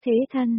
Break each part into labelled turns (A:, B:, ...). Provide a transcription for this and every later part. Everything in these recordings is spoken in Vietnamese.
A: Thế thân,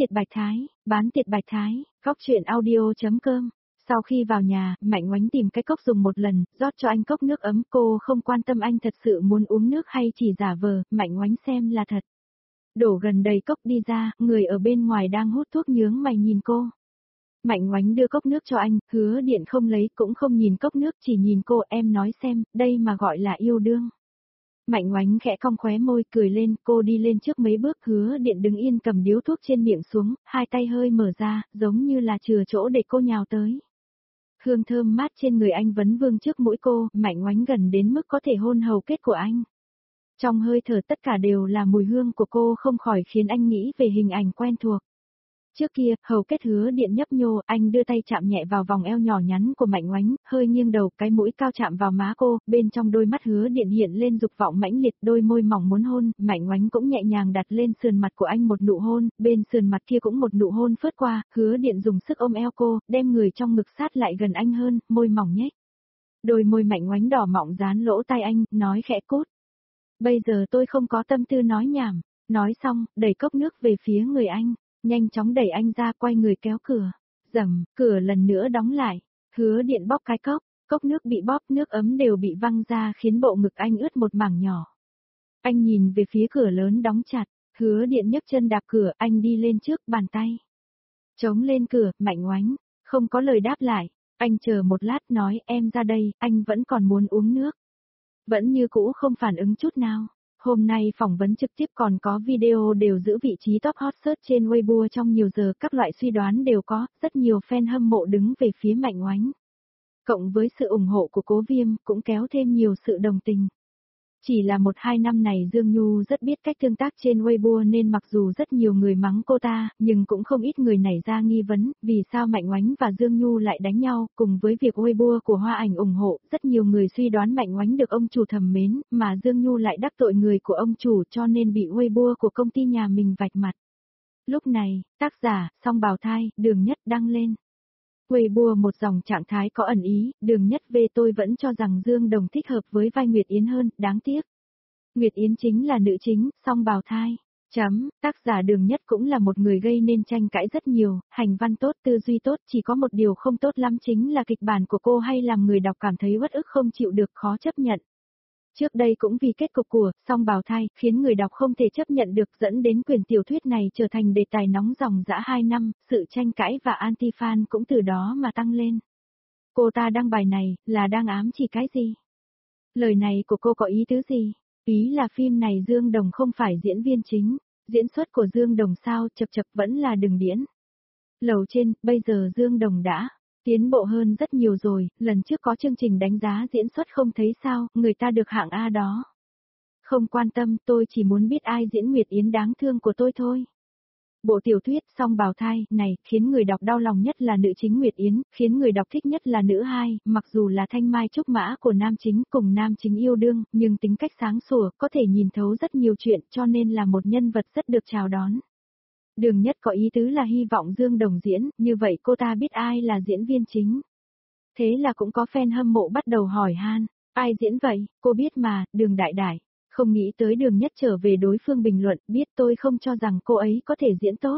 A: bán tiệt bạch thái, góc chuyện audio.com. Sau khi vào nhà, Mạnh Oánh tìm cái cốc dùng một lần, rót cho anh cốc nước ấm. Cô không quan tâm anh thật sự muốn uống nước hay chỉ giả vờ, Mạnh Oánh xem là thật. Đổ gần đầy cốc đi ra, người ở bên ngoài đang hút thuốc nhướng mày nhìn cô. Mạnh Oánh đưa cốc nước cho anh, Hứa Điện không lấy cũng không nhìn cốc nước, chỉ nhìn cô. Em nói xem, đây mà gọi là yêu đương. Mạnh Oánh khẽ cong khóe môi cười lên, cô đi lên trước mấy bước. Hứa Điện đứng yên cầm điếu thuốc trên miệng xuống, hai tay hơi mở ra, giống như là chừa chỗ để cô nhào tới. Hương thơm mát trên người anh vấn vương trước mũi cô, Mạnh Oánh gần đến mức có thể hôn hầu kết của anh. Trong hơi thở tất cả đều là mùi hương của cô, không khỏi khiến anh nghĩ về hình ảnh quen thuộc. Trước kia, hầu kết Hứa Điện nhấp nhô, anh đưa tay chạm nhẹ vào vòng eo nhỏ nhắn của Mạnh Oánh, hơi nghiêng đầu, cái mũi cao chạm vào má cô, bên trong đôi mắt Hứa Điện hiện lên dục vọng mãnh liệt, đôi môi mỏng muốn hôn. Mạnh Oánh cũng nhẹ nhàng đặt lên sườn mặt của anh một nụ hôn, bên sườn mặt kia cũng một nụ hôn phớt qua. Hứa Điện dùng sức ôm eo cô, đem người trong ngực sát lại gần anh hơn, môi mỏng nhếch. Đôi môi Mạnh Oánh đỏ mọng dán lỗ tai anh, nói khẽ cốt. Bây giờ tôi không có tâm tư nói nhảm. Nói xong, đẩy cốc nước về phía người anh. Nhanh chóng đẩy anh ra, quay người kéo cửa. Rầm, cửa lần nữa đóng lại. Hứa Điện bóp cái cốc, cốc nước bị bóp, nước ấm đều bị văng ra khiến bộ ngực anh ướt một mảng nhỏ. Anh nhìn về phía cửa lớn đóng chặt, Hứa Điện nhấc chân đạp cửa, anh đi lên trước, bàn tay chống lên cửa. Mạnh Oánh không có lời đáp lại. Anh chờ một lát nói, em ra đây, anh vẫn còn muốn uống nước. Vẫn như cũ không phản ứng chút nào. Hôm nay phỏng vấn trực tiếp còn có video đều giữ vị trí top hot search trên Weibo trong nhiều giờ, các loại suy đoán đều có, rất nhiều fan hâm mộ đứng về phía Mạnh Oánh. Cộng với sự ủng hộ của Cố Viêm, cũng kéo thêm nhiều sự đồng tình. Chỉ là 1-2 năm này Dương Nhu rất biết cách tương tác trên Weibo nên mặc dù rất nhiều người mắng cô ta, nhưng cũng không ít người nảy ra nghi vấn, vì sao Mạnh Oánh và Dương Nhu lại đánh nhau. Cùng với việc Weibo của Hoa Ảnh ủng hộ, rất nhiều người suy đoán Mạnh Oánh được ông chủ thầm mến, mà Dương Nhu lại đắc tội người của ông chủ cho nên bị Weibo của công ty nhà mình vạch mặt. Lúc này, tác giả, Song Bào Thai, Đường Nhất đăng lên Weibo một dòng trạng thái có ẩn ý, Đường Nhất về tôi vẫn cho rằng Dương Đồng thích hợp với vai Nguyệt Yến hơn, đáng tiếc. Nguyệt Yến chính là nữ chính, Song Bào Thai. Tác giả Đường Nhất cũng là một người gây nên tranh cãi rất nhiều, hành văn tốt, tư duy tốt, chỉ có một điều không tốt lắm chính là kịch bản của cô hay làm người đọc cảm thấy uất ức không chịu được, khó chấp nhận. Trước đây cũng vì kết cục của Song Bào Thai khiến người đọc không thể chấp nhận được, dẫn đến quyển tiểu thuyết này trở thành đề tài nóng dòng dã 2 năm, sự tranh cãi và anti-fan cũng từ đó mà tăng lên. Cô ta đăng bài này, là đang ám chỉ cái gì? Lời này của cô có ý tứ gì? Ý là phim này Dương Đồng không phải diễn viên chính, diễn xuất của Dương Đồng sao, chập chập vẫn là đừng điễn. Lầu trên, bây giờ Dương Đồng đã tiến bộ hơn rất nhiều rồi, lần trước có chương trình đánh giá diễn xuất không thấy sao, người ta được hạng A đó. Không quan tâm, tôi chỉ muốn biết ai diễn Nguyệt Yến đáng thương của tôi thôi. Bộ tiểu thuyết Song Bào Thai này khiến người đọc đau lòng nhất là nữ chính Nguyệt Yến, khiến người đọc thích nhất là nữ hai, mặc dù là thanh mai trúc mã của nam chính cùng nam chính yêu đương, nhưng tính cách sáng sủa, có thể nhìn thấu rất nhiều chuyện cho nên là một nhân vật rất được chào đón. Đường Nhất có ý tứ là hy vọng Dương Đồng diễn, như vậy cô ta biết ai là diễn viên chính. Thế là cũng có fan hâm mộ bắt đầu hỏi han, ai diễn vậy, cô biết mà, Đường Đại Đại. Không nghĩ tới Đường Nhất trở về đối phương bình luận, biết tôi không cho rằng cô ấy có thể diễn tốt.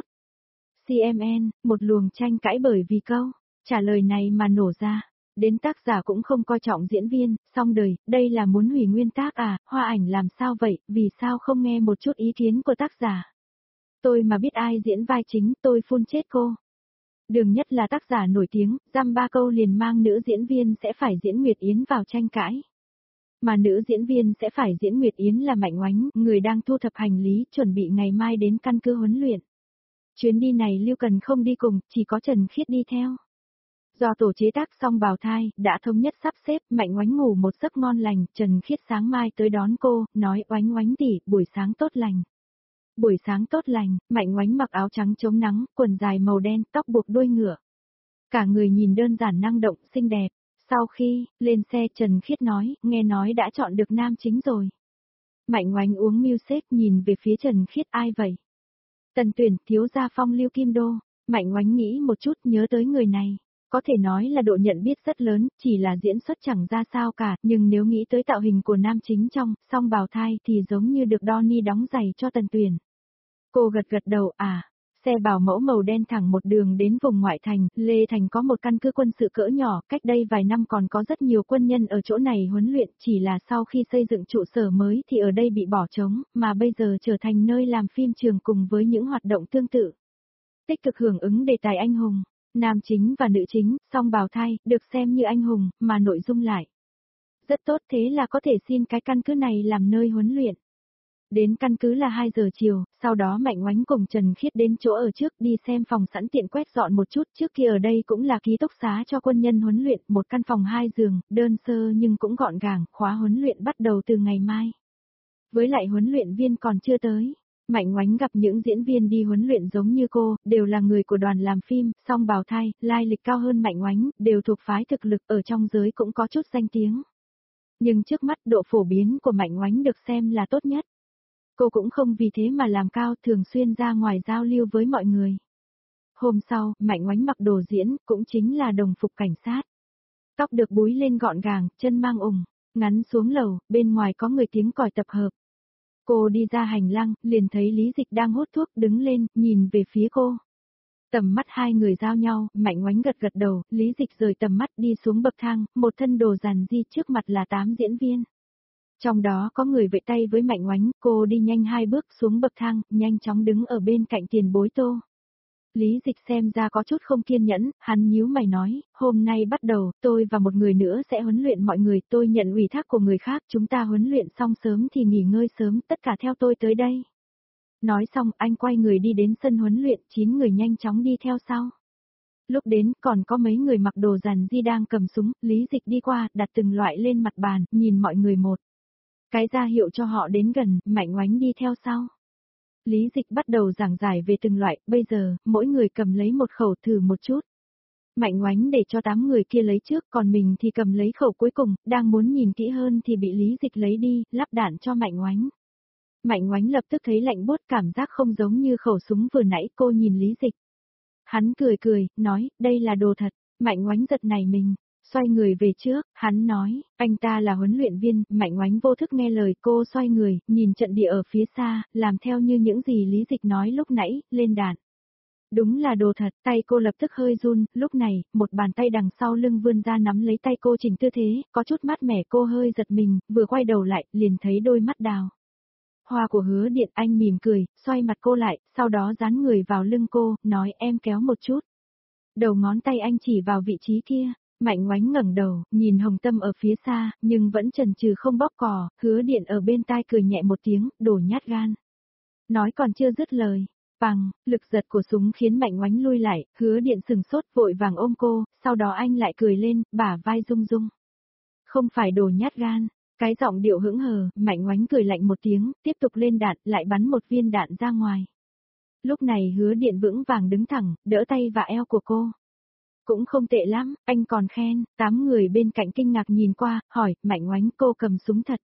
A: CMN, một luồng tranh cãi bởi vì câu trả lời này mà nổ ra. Đến tác giả cũng không coi trọng diễn viên, xong đời, đây là muốn hủy nguyên tác à, Hoa Ảnh làm sao vậy, vì sao không nghe một chút ý kiến của tác giả. Tôi mà biết ai diễn vai chính, tôi phun chết cô. Đường Nhất là tác giả nổi tiếng, dăm 3 câu liền mang nữ diễn viên sẽ phải diễn Nguyệt Yến vào tranh cãi. Mà nữ diễn viên sẽ phải diễn Nguyệt Yến là Mạnh Oánh, người đang thu thập hành lý, chuẩn bị ngày mai đến căn cứ huấn luyện. Chuyến đi này Lưu Cần không đi cùng, chỉ có Trần Khiết đi theo. Do tổ chế tác Song Bào Thai, đã thống nhất sắp xếp, Mạnh Oánh ngủ một giấc ngon lành, Trần Khiết sáng mai tới đón cô, nói Oánh Oánh tỷ, buổi sáng tốt lành. Buổi sáng tốt lành, Mạnh Oánh mặc áo trắng chống nắng, quần dài màu đen, tóc buộc đuôi ngựa. Cả người nhìn đơn giản năng động, xinh đẹp. Sau khi lên xe Trần Khiết nói, nghe nói đã chọn được nam chính rồi. Mạnh Oánh uống milkshake nhìn về phía Trần Khiết, ai vậy? Tần Tuyển, thiếu gia Phong Lưu Kim Đô. Mạnh Oánh nghĩ một chút nhớ tới người này. Có thể nói là độ nhận biết rất lớn, chỉ là diễn xuất chẳng ra sao cả, nhưng nếu nghĩ tới tạo hình của nam chính trong Song Bào Thai thì giống như được Donnie đóng giày cho Tần Tuyển. Cô gật gật đầu, xe bảo mẫu màu đen thẳng một đường đến vùng ngoại thành, Lê Thành có một căn cứ quân sự cỡ nhỏ, cách đây vài năm còn có rất nhiều quân nhân ở chỗ này huấn luyện, chỉ là sau khi xây dựng trụ sở mới thì ở đây bị bỏ trống, mà bây giờ trở thành nơi làm phim trường cùng với những hoạt động tương tự. Tích cực hưởng ứng đề tài anh hùng, nam chính và nữ chính, song bào thai, được xem như anh hùng, mà nội dung lại rất tốt, thế là có thể xin cái căn cứ này làm nơi huấn luyện. Đến căn cứ là 2 giờ chiều, sau đó Mạnh Oánh cùng Trần Khiết đến chỗ ở trước đi xem phòng sẵn tiện quét dọn một chút, trước kia ở đây cũng là ký túc xá cho quân nhân huấn luyện, một căn phòng 2 giường, đơn sơ nhưng cũng gọn gàng, khóa huấn luyện bắt đầu từ ngày mai. Với lại huấn luyện viên còn chưa tới. Mạnh Oánh gặp những diễn viên đi huấn luyện giống như cô, đều là người của đoàn làm phim, song bào thai, lai lịch cao hơn Mạnh Oánh, đều thuộc phái thực lực ở trong giới cũng có chút danh tiếng. Nhưng trước mắt độ phổ biến của Mạnh Oánh được xem là tốt nhất. Cô cũng không vì thế mà làm cao, thường xuyên ra ngoài giao lưu với mọi người. Hôm sau, Mạnh Oánh mặc đồ diễn, cũng chính là đồng phục cảnh sát. Tóc được búi lên gọn gàng, chân mang ủng, ngắn xuống lầu, bên ngoài có người tiếng còi tập hợp. Cô đi ra hành lang, liền thấy Lý Dịch đang hút thuốc, đứng lên, nhìn về phía cô. Tầm mắt hai người giao nhau, Mạnh Oánh gật gật đầu, Lý Dịch rời tầm mắt đi xuống bậc thang, một thân đồ giản di, trước mặt là 8 diễn viên. Trong đó có người vẫy tay với Mạnh Oánh, cô đi nhanh 2 bước xuống bậc thang, nhanh chóng đứng ở bên cạnh Tiền Bối Tô. Lý Dịch xem ra có chút không kiên nhẫn, hắn nhíu mày nói, hôm nay bắt đầu, tôi và một người nữa sẽ huấn luyện mọi người, tôi nhận ủy thác của người khác, chúng ta huấn luyện xong sớm thì nghỉ ngơi sớm, tất cả theo tôi tới đây. Nói xong, anh quay người đi đến sân huấn luyện, 9 người nhanh chóng đi theo sau. Lúc đến, còn có mấy người mặc đồ giản di đang cầm súng, Lý Dịch đi qua, đặt từng loại lên mặt bàn, nhìn mọi người một cái ra hiệu cho họ đến gần, Mạnh Oánh đi theo sau. Lý Dịch bắt đầu giảng giải về từng loại, bây giờ, mỗi người cầm lấy một khẩu thử một chút. Mạnh Oánh để cho 8 người kia lấy trước, còn mình thì cầm lấy khẩu cuối cùng, đang muốn nhìn kỹ hơn thì bị Lý Dịch lấy đi, lắp đạn cho Mạnh Oánh. Mạnh Oánh lập tức thấy lạnh buốt, cảm giác không giống như khẩu súng vừa nãy, cô nhìn Lý Dịch. Hắn cười cười, nói, đây là đồ thật, Mạnh Oánh giật nảy mình. Xoay người về trước, hắn nói, anh ta là huấn luyện viên, Mạnh Oánh vô thức nghe lời cô xoay người, nhìn trận địa ở phía xa, làm theo như những gì Lý Dịch nói lúc nãy, lên đạn. Đúng là đồ thật, tay cô lập tức hơi run, lúc này, một bàn tay đằng sau lưng vươn ra nắm lấy tay cô chỉnh tư thế, có chút mát mẻ, cô hơi giật mình, vừa quay đầu lại, liền thấy đôi mắt đào hoa của Hứa Điện. Anh mỉm cười, xoay mặt cô lại, sau đó dán người vào lưng cô, nói em kéo một chút. Đầu ngón tay anh chỉ vào vị trí kia. Mạnh Oánh ngẩng đầu, nhìn Hồng Tâm ở phía xa, nhưng vẫn chần chừ không bóp cò, Hứa Điện ở bên tai cười nhẹ một tiếng, đổ nhát gan. Nói còn chưa dứt lời, bằng, lực giật của súng khiến Mạnh Oánh lui lại, Hứa Điện sừng sốt vội vàng ôm cô, sau đó anh lại cười lên, bả vai rung rung. Không phải đổ nhát gan, cái giọng điệu hững hờ, Mạnh Oánh cười lạnh một tiếng, tiếp tục lên đạn, lại bắn một viên đạn ra ngoài. Lúc này Hứa Điện vững vàng đứng thẳng, đỡ tay và eo của cô. Cũng không tệ lắm, anh còn khen. 8 người bên cạnh kinh ngạc nhìn qua, hỏi, Mạnh Oánh, cô cầm súng thật.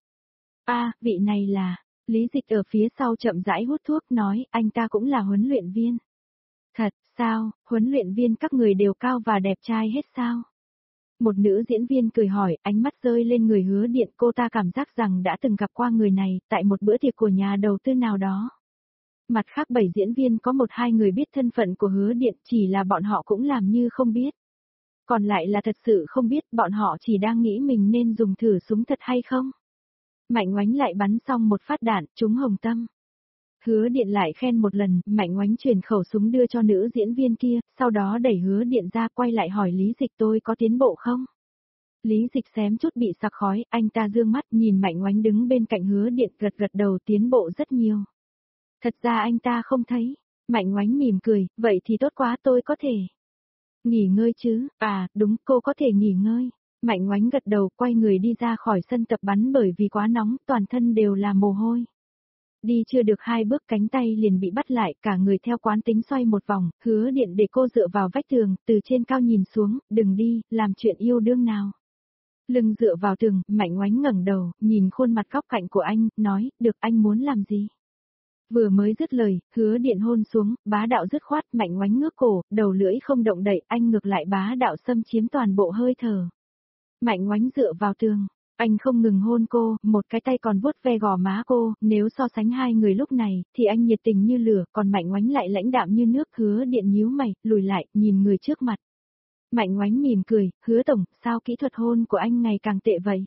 A: Vị này là, Lý Dịch ở phía sau chậm rãi hút thuốc nói, anh ta cũng là huấn luyện viên. Thật, sao, huấn luyện viên các người đều cao và đẹp trai hết sao? Một nữ diễn viên cười hỏi, ánh mắt rơi lên người Hứa Điện, cô ta cảm giác rằng đã từng gặp qua người này, tại một bữa tiệc của nhà đầu tư nào đó. Mặt khác 7 diễn viên có 1-2 người biết thân phận của Hứa Điện, chỉ là bọn họ cũng làm như không biết. Còn lại là thật sự không biết, bọn họ chỉ đang nghĩ mình nên dùng thử súng thật hay không. Mạnh Oánh lại bắn xong một phát đạn, trúng Hồng Tâm. Hứa Điện lại khen một lần, Mạnh Oánh chuyển khẩu súng đưa cho nữ diễn viên kia, sau đó đẩy Hứa Điện ra, quay lại hỏi Lý Dịch, tôi có tiến bộ không? Lý Dịch xém chút bị sặc khói, anh ta dương mắt nhìn Mạnh Oánh đứng bên cạnh Hứa Điện, gật gật đầu, tiến bộ rất nhiều. Thật ra anh ta không thấy. Mạnh Oánh mỉm cười, vậy thì tốt quá, tôi có thể nghỉ ngơi chứ. Đúng, cô có thể nghỉ ngơi. Mạnh Oánh gật đầu, quay người đi ra khỏi sân tập bắn, bởi vì quá nóng, toàn thân đều là mồ hôi. Đi chưa được 2 bước cánh tay liền bị bắt lại, cả người theo quán tính xoay một vòng, Hứa Điện để cô dựa vào vách tường, từ trên cao nhìn xuống, đừng đi, làm chuyện yêu đương nào. Lưng dựa vào tường, Mạnh Oánh ngẩng đầu, nhìn khuôn mặt góc cạnh của anh, nói, được, anh muốn làm gì? Vừa mới dứt lời, Hứa Điện hôn xuống, bá đạo dứt khoát, Mạnh Oánh ngước cổ, đầu lưỡi không động đậy, anh ngược lại bá đạo xâm chiếm toàn bộ hơi thở. Mạnh Oánh dựa vào tường, Anh không ngừng hôn cô, một cái tay còn vuốt ve gò má cô, nếu so sánh hai người lúc này, thì anh nhiệt tình như lửa, còn Mạnh Oánh lại lãnh đạm như nước. Hứa Điện nhíu mày, lùi lại, nhìn người trước mặt. Mạnh Oánh mỉm cười, Hứa tổng, sao kỹ thuật hôn của anh ngày càng tệ vậy?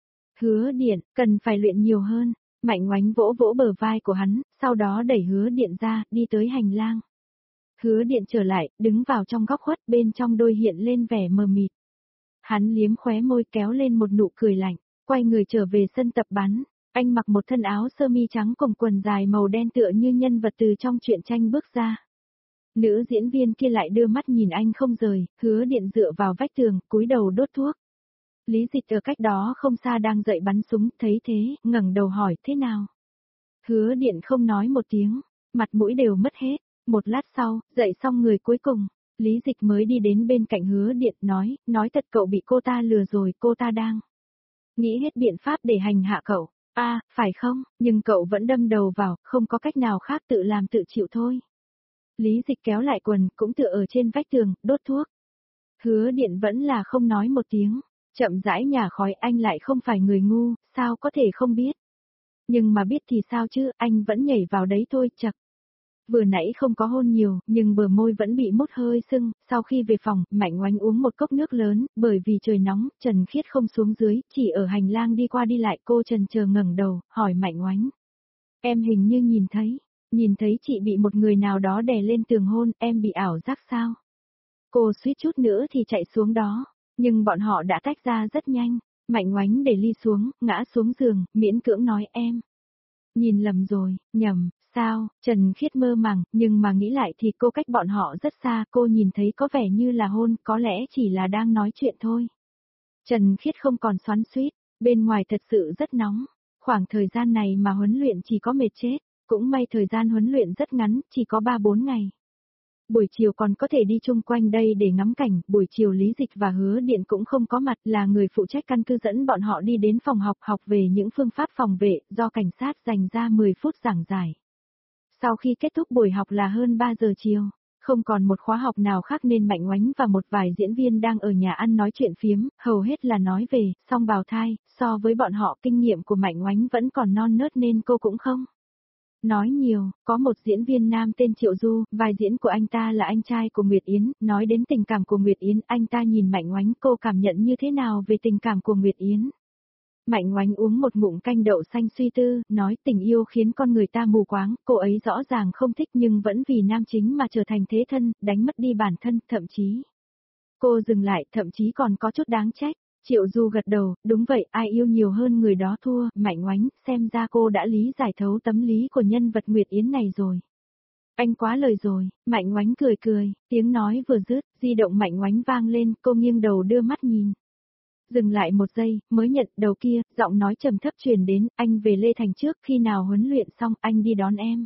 A: Hứa Điện, cần phải luyện nhiều hơn. Mạnh Oánh vỗ vỗ bờ vai của hắn, sau đó đẩy Hứa Điện ra, đi tới hành lang. Hứa Điện trở lại, đứng vào trong góc khuất, bên trong đôi hiện lên vẻ mờ mịt. Hắn liếm khóe môi kéo lên một nụ cười lạnh, quay người trở về sân tập bắn. Anh mặc một thân áo sơ mi trắng cùng quần dài màu đen tựa như nhân vật từ trong truyện tranh bước ra. Nữ diễn viên kia lại đưa mắt nhìn anh không rời, Hứa Điện dựa vào vách tường, cúi đầu đốt thuốc. Lý Dịch ở cách đó không xa đang dậy bắn súng, thấy thế, ngẩng đầu hỏi thế nào. Hứa Điện không nói một tiếng, mặt mũi đều mất hết. Một lát sau, dậy xong người cuối cùng, Lý Dịch mới đi đến bên cạnh Hứa Điện nói thật cậu bị cô ta lừa rồi, cô ta đang nghĩ hết biện pháp để hành hạ cậu. Phải không, nhưng cậu vẫn đâm đầu vào, không có cách nào khác, tự làm tự chịu thôi. Lý Dịch kéo lại quần, cũng tựa ở trên vách tường, đốt thuốc. Hứa Điện vẫn là không nói một tiếng, chậm rãi nhả khói. Anh lại không phải người ngu, sao có thể không biết. Nhưng mà biết thì sao chứ, anh vẫn nhảy vào đấy thôi, chật. Vừa nãy không có hôn nhiều, nhưng bờ môi vẫn bị mút hơi sưng. Sau khi về phòng, Mạnh Oánh uống một cốc nước lớn, bởi vì trời nóng, Trần Khiết không xuống dưới, chỉ ở hành lang đi qua đi lại. Cô trần chờ ngẩng đầu, hỏi Mạnh Oánh. Em hình như nhìn thấy chị bị một người nào đó đè lên tường hôn, em bị ảo giác sao? Cô suýt chút nữa thì chạy xuống đó, nhưng bọn họ đã tách ra rất nhanh. Mạnh Oánh để ly xuống, ngã xuống giường, miễn cưỡng nói em. Nhìn lầm rồi, nhầm, sao? Trần Khiết mơ màng, nhưng mà nghĩ lại thì cô cách bọn họ rất xa, cô nhìn thấy có vẻ như là hôn, có lẽ chỉ là đang nói chuyện thôi. Trần Khiết không còn xoắn xuýt, bên ngoài thật sự rất nóng, khoảng thời gian này mà huấn luyện chỉ có mệt chết, cũng may thời gian huấn luyện rất ngắn, chỉ có 3-4 ngày. Buổi chiều còn có thể đi chung quanh đây để ngắm cảnh. Buổi chiều Lý Dịch và Hứa Điện cũng không có mặt, là người phụ trách căn cứ dẫn bọn họ đi đến phòng học về những phương pháp phòng vệ, do cảnh sát dành ra 10 phút giảng giải. Sau khi kết thúc buổi học là hơn 3 giờ chiều, không còn một khóa học nào khác nên Mạnh Oánh và một vài diễn viên đang ở nhà ăn nói chuyện phiếm, hầu hết là nói về song bào thai. So với bọn họ, kinh nghiệm của Mạnh Oánh vẫn còn non nớt nên cô cũng không nói nhiều. Có một diễn viên nam tên Triệu Du, vai diễn của anh ta là anh trai của Nguyệt Yến. Nói đến tình cảm của Nguyệt Yến, anh ta nhìn Mạnh Oánh, cô cảm nhận như thế nào về tình cảm của Nguyệt Yến. Mạnh Oánh uống một ngụm canh đậu xanh suy tư, nói tình yêu khiến con người ta mù quáng, cô ấy rõ ràng không thích nhưng vẫn vì nam chính mà trở thành thế thân, đánh mất đi bản thân, thậm chí. Cô dừng lại, thậm chí còn có chút đáng trách. Triệu Du gật đầu, đúng vậy, ai yêu nhiều hơn người đó thua. Mạnh Oánh, xem ra cô đã lý giải thấu tấm lý của nhân vật Nguyệt Yến này rồi. Anh quá lời rồi. Mạnh Oánh cười, tiếng nói vừa dứt, di động Mạnh Oánh vang lên, cô nghiêng đầu đưa mắt nhìn. Dừng lại một giây, mới nhận đầu kia, giọng nói trầm thấp truyền đến, anh về Lê Thành trước, khi nào huấn luyện xong, anh đi đón em.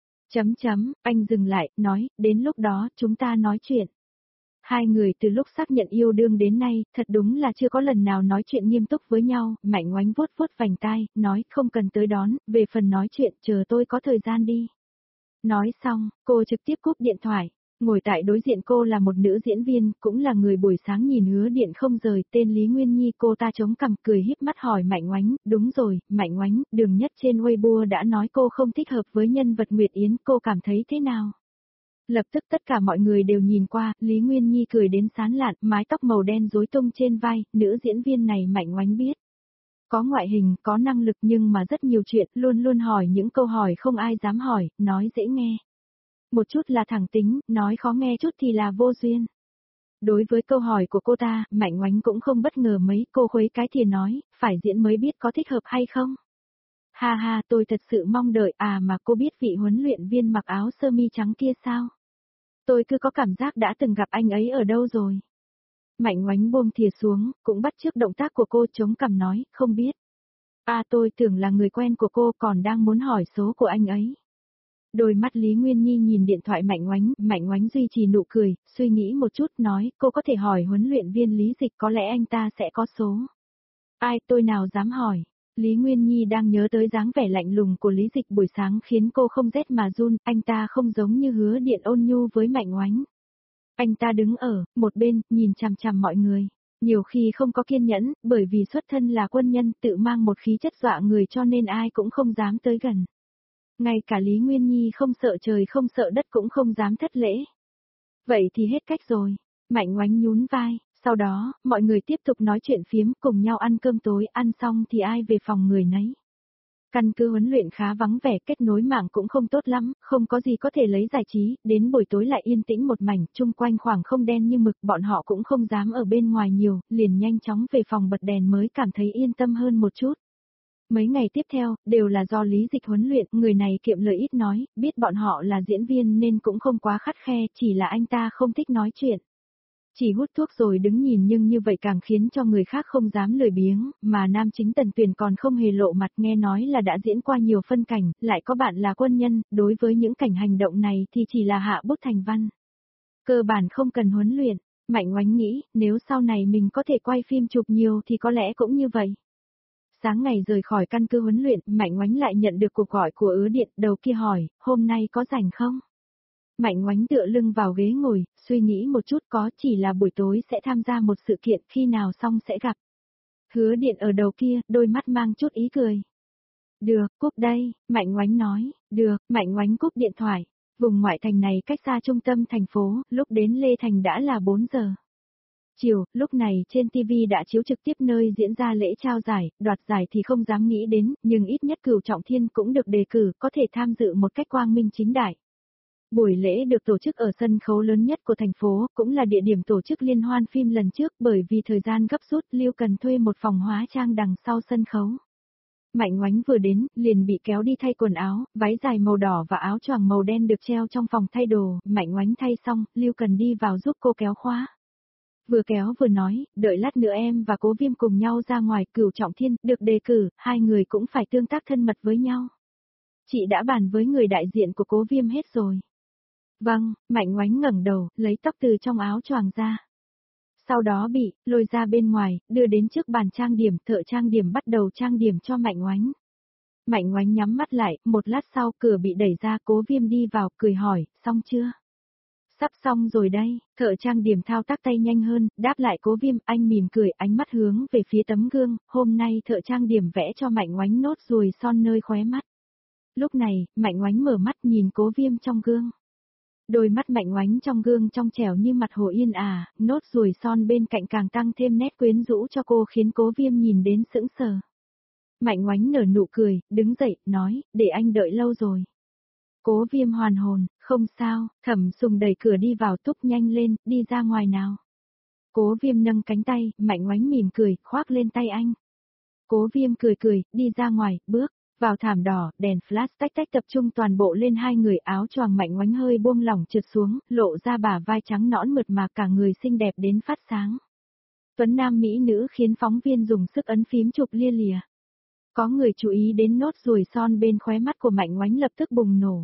A: Anh dừng lại, nói, đến lúc đó, chúng ta nói chuyện. Hai người từ lúc xác nhận yêu đương đến nay, thật đúng là chưa có lần nào nói chuyện nghiêm túc với nhau. Mạnh Oánh vuốt vành tai, nói, không cần tới đón, về phần nói chuyện, chờ tôi có thời gian đi. Nói xong, cô trực tiếp cúp điện thoại. Ngồi tại đối diện cô là một nữ diễn viên, cũng là người buổi sáng nhìn Hứa Điện không rời, tên Lý Nguyên Nhi. Cô ta chống cằm cười híp mắt hỏi Mạnh Oánh, đúng rồi, Mạnh Oánh, Đường Nhất trên Weibo đã nói cô không thích hợp với nhân vật Nguyệt Yến, cô cảm thấy thế nào? Lập tức tất cả mọi người đều nhìn qua, Lý Nguyên Nhi cười đến sán lạn, mái tóc màu đen rối tung trên vai, nữ diễn viên này Mạnh Oánh biết. Có ngoại hình, có năng lực nhưng mà rất nhiều chuyện, luôn luôn hỏi những câu hỏi không ai dám hỏi, nói dễ nghe. Một chút là thẳng tính, nói khó nghe chút thì là vô duyên. Đối với câu hỏi của cô ta, Mạnh Oánh cũng không bất ngờ mấy, cô khuấy cái thìa nói, phải diễn mới biết có thích hợp hay không. Ha, tôi thật sự mong đợi, mà cô biết vị huấn luyện viên mặc áo sơ mi trắng kia sao? Tôi cứ có cảm giác đã từng gặp anh ấy ở đâu rồi. Mạnh Oánh buông thìa xuống, cũng bắt chước động tác của cô, chống cằm nói, không biết. Tôi tưởng là người quen của cô, còn đang muốn hỏi số của anh ấy. Đôi mắt Lý Nguyên Nhi nhìn điện thoại Mạnh Oánh duy trì nụ cười, suy nghĩ một chút nói, cô có thể hỏi huấn luyện viên Lý Dịch, có lẽ anh ta sẽ có số. Tôi nào dám hỏi. Lý Nguyên Nhi đang nhớ tới dáng vẻ lạnh lùng của Lý Dịch buổi sáng khiến cô không rét mà run, anh ta không giống như Hứa Điện ôn nhu với Mạnh Oánh. Anh ta đứng ở một bên, nhìn chằm chằm mọi người. Nhiều khi không có kiên nhẫn, bởi vì xuất thân là quân nhân tự mang một khí chất dọa người cho nên ai cũng không dám tới gần. Ngay cả Lý Nguyên Nhi không sợ trời không sợ đất cũng không dám thất lễ. Vậy thì hết cách rồi. Mạnh Oánh nhún vai, sau đó, mọi người tiếp tục nói chuyện phiếm cùng nhau ăn cơm tối, ăn xong thì ai về phòng người nấy. Căn cứ huấn luyện khá vắng vẻ, kết nối mạng cũng không tốt lắm, không có gì có thể lấy giải trí, đến buổi tối lại yên tĩnh một mảnh, chung quanh khoảng không đen như mực, bọn họ cũng không dám ở bên ngoài nhiều, liền nhanh chóng về phòng bật đèn mới cảm thấy yên tâm hơn một chút. Mấy ngày tiếp theo, đều là do Lý Dịch huấn luyện, người này kiệm lời ít nói, biết bọn họ là diễn viên nên cũng không quá khắt khe, chỉ là anh ta không thích nói chuyện. Chỉ hút thuốc rồi đứng nhìn nhưng như vậy càng khiến cho người khác không dám lười biếng, mà nam chính Tần Tuyền còn không hề lộ mặt nghe nói là đã diễn qua nhiều phân cảnh, lại có bạn là quân nhân, đối với những cảnh hành động này thì chỉ là hạ bút thành văn. Cơ bản không cần huấn luyện, Mạnh Oánh nghĩ, nếu sau này mình có thể quay phim chụp nhiều thì có lẽ cũng như vậy. Sáng ngày rời khỏi căn cứ huấn luyện, Mạnh Oánh lại nhận được cuộc gọi của Ứa Điện, đầu kia hỏi, hôm nay có rảnh không? Mạnh Oánh tựa lưng vào ghế ngồi, suy nghĩ một chút có chỉ là buổi tối sẽ tham gia một sự kiện khi nào xong sẽ gặp. Hứa Điện ở đầu kia, đôi mắt mang chút ý cười. Được, cúp đây, Mạnh Oánh nói, được, Mạnh Oánh cúp điện thoại. Vùng ngoại thành này cách xa trung tâm thành phố, lúc đến Lê Thành đã là 4 giờ. Chiều, lúc này trên TV đã chiếu trực tiếp nơi diễn ra lễ trao giải, đoạt giải thì không dám nghĩ đến, nhưng ít nhất Cửu Trọng Thiên cũng được đề cử, có thể tham dự một cách quang minh chính đại. Buổi lễ được tổ chức ở sân khấu lớn nhất của thành phố, cũng là địa điểm tổ chức liên hoan phim lần trước bởi vì thời gian gấp rút Lưu cần thuê một phòng hóa trang đằng sau sân khấu. Mạnh Oánh vừa đến, liền bị kéo đi thay quần áo, váy dài màu đỏ và áo choàng màu đen được treo trong phòng thay đồ, Mạnh Oánh thay xong, Lưu cần đi vào giúp cô kéo khóa. Vừa kéo vừa nói, đợi lát nữa em và Cố Viêm cùng nhau ra ngoài, Cửu Trọng Thiên, được đề cử, hai người cũng phải tương tác thân mật với nhau. Chị đã bàn với người đại diện của Cố Viêm hết rồi. Vâng, Mạnh Oánh ngẩng đầu, lấy tóc từ trong áo choàng ra. Sau đó bị lôi ra bên ngoài, đưa đến trước bàn trang điểm, thợ trang điểm bắt đầu trang điểm cho Mạnh Oánh. Mạnh Oánh nhắm mắt lại, một lát sau cửa bị đẩy ra, Cố Viêm đi vào, cười hỏi, xong chưa? Sắp xong rồi đây, thợ trang điểm thao tác tay nhanh hơn, đáp lại Cố Viêm, anh mỉm cười, ánh mắt hướng về phía tấm gương, hôm nay thợ trang điểm vẽ cho Mạnh Oánh nốt ruồi son nơi khóe mắt. Lúc này, Mạnh Oánh mở mắt nhìn Cố Viêm trong gương. Đôi mắt Mạnh Oánh trong gương trong trẻo như mặt hồ yên nốt ruồi son bên cạnh càng tăng thêm nét quyến rũ cho cô khiến Cố Viêm nhìn đến sững sờ. Mạnh Oánh nở nụ cười, đứng dậy, nói, để anh đợi lâu rồi. Cố Viêm hoàn hồn, không sao, Thẩm Sùng đẩy cửa đi vào, Túc nhanh lên, đi ra ngoài nào. Cố Viêm nâng cánh tay, Mạnh Oánh mỉm cười, khoác lên tay anh. Cố Viêm cười cười, đi ra ngoài, bước. Vào thảm đỏ, đèn flash tách tách tập trung toàn bộ lên hai người, áo choàng Mạnh Oánh hơi buông lỏng trượt xuống, lộ ra bả vai trắng nõn mượt mà, cả người xinh đẹp đến phát sáng. Tuấn nam mỹ nữ khiến phóng viên dùng sức ấn phím chụp lia lìa. Có người chú ý đến nốt ruồi son bên khóe mắt của Mạnh Oánh lập tức bùng nổ.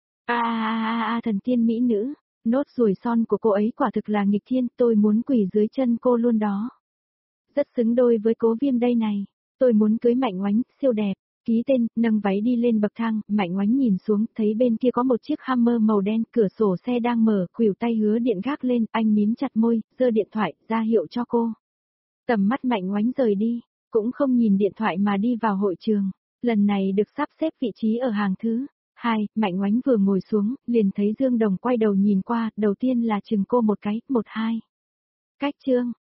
A: Thần tiên mỹ nữ, nốt ruồi son của cô ấy quả thực là nghịch thiên, tôi muốn quỳ dưới chân cô luôn đó. Rất xứng đôi với Cố Viêm đây này, tôi muốn cưới Mạnh Oánh, siêu đẹp. Ký tên, nâng váy đi lên bậc thang, Mạnh Oánh nhìn xuống, thấy bên kia có một chiếc Hummer màu đen, cửa sổ xe đang mở, khuỷu tay Hứa Điện gác lên, anh mím chặt môi, giơ điện thoại, ra hiệu cho cô. Tầm mắt Mạnh Oánh rời đi, cũng không nhìn điện thoại mà đi vào hội trường. Lần này được sắp xếp vị trí ở hàng thứ 2, Mạnh Oánh vừa ngồi xuống, liền thấy Dương Đồng quay đầu nhìn qua, đầu tiên là chừng cô một cái, 1-2. Cách chương.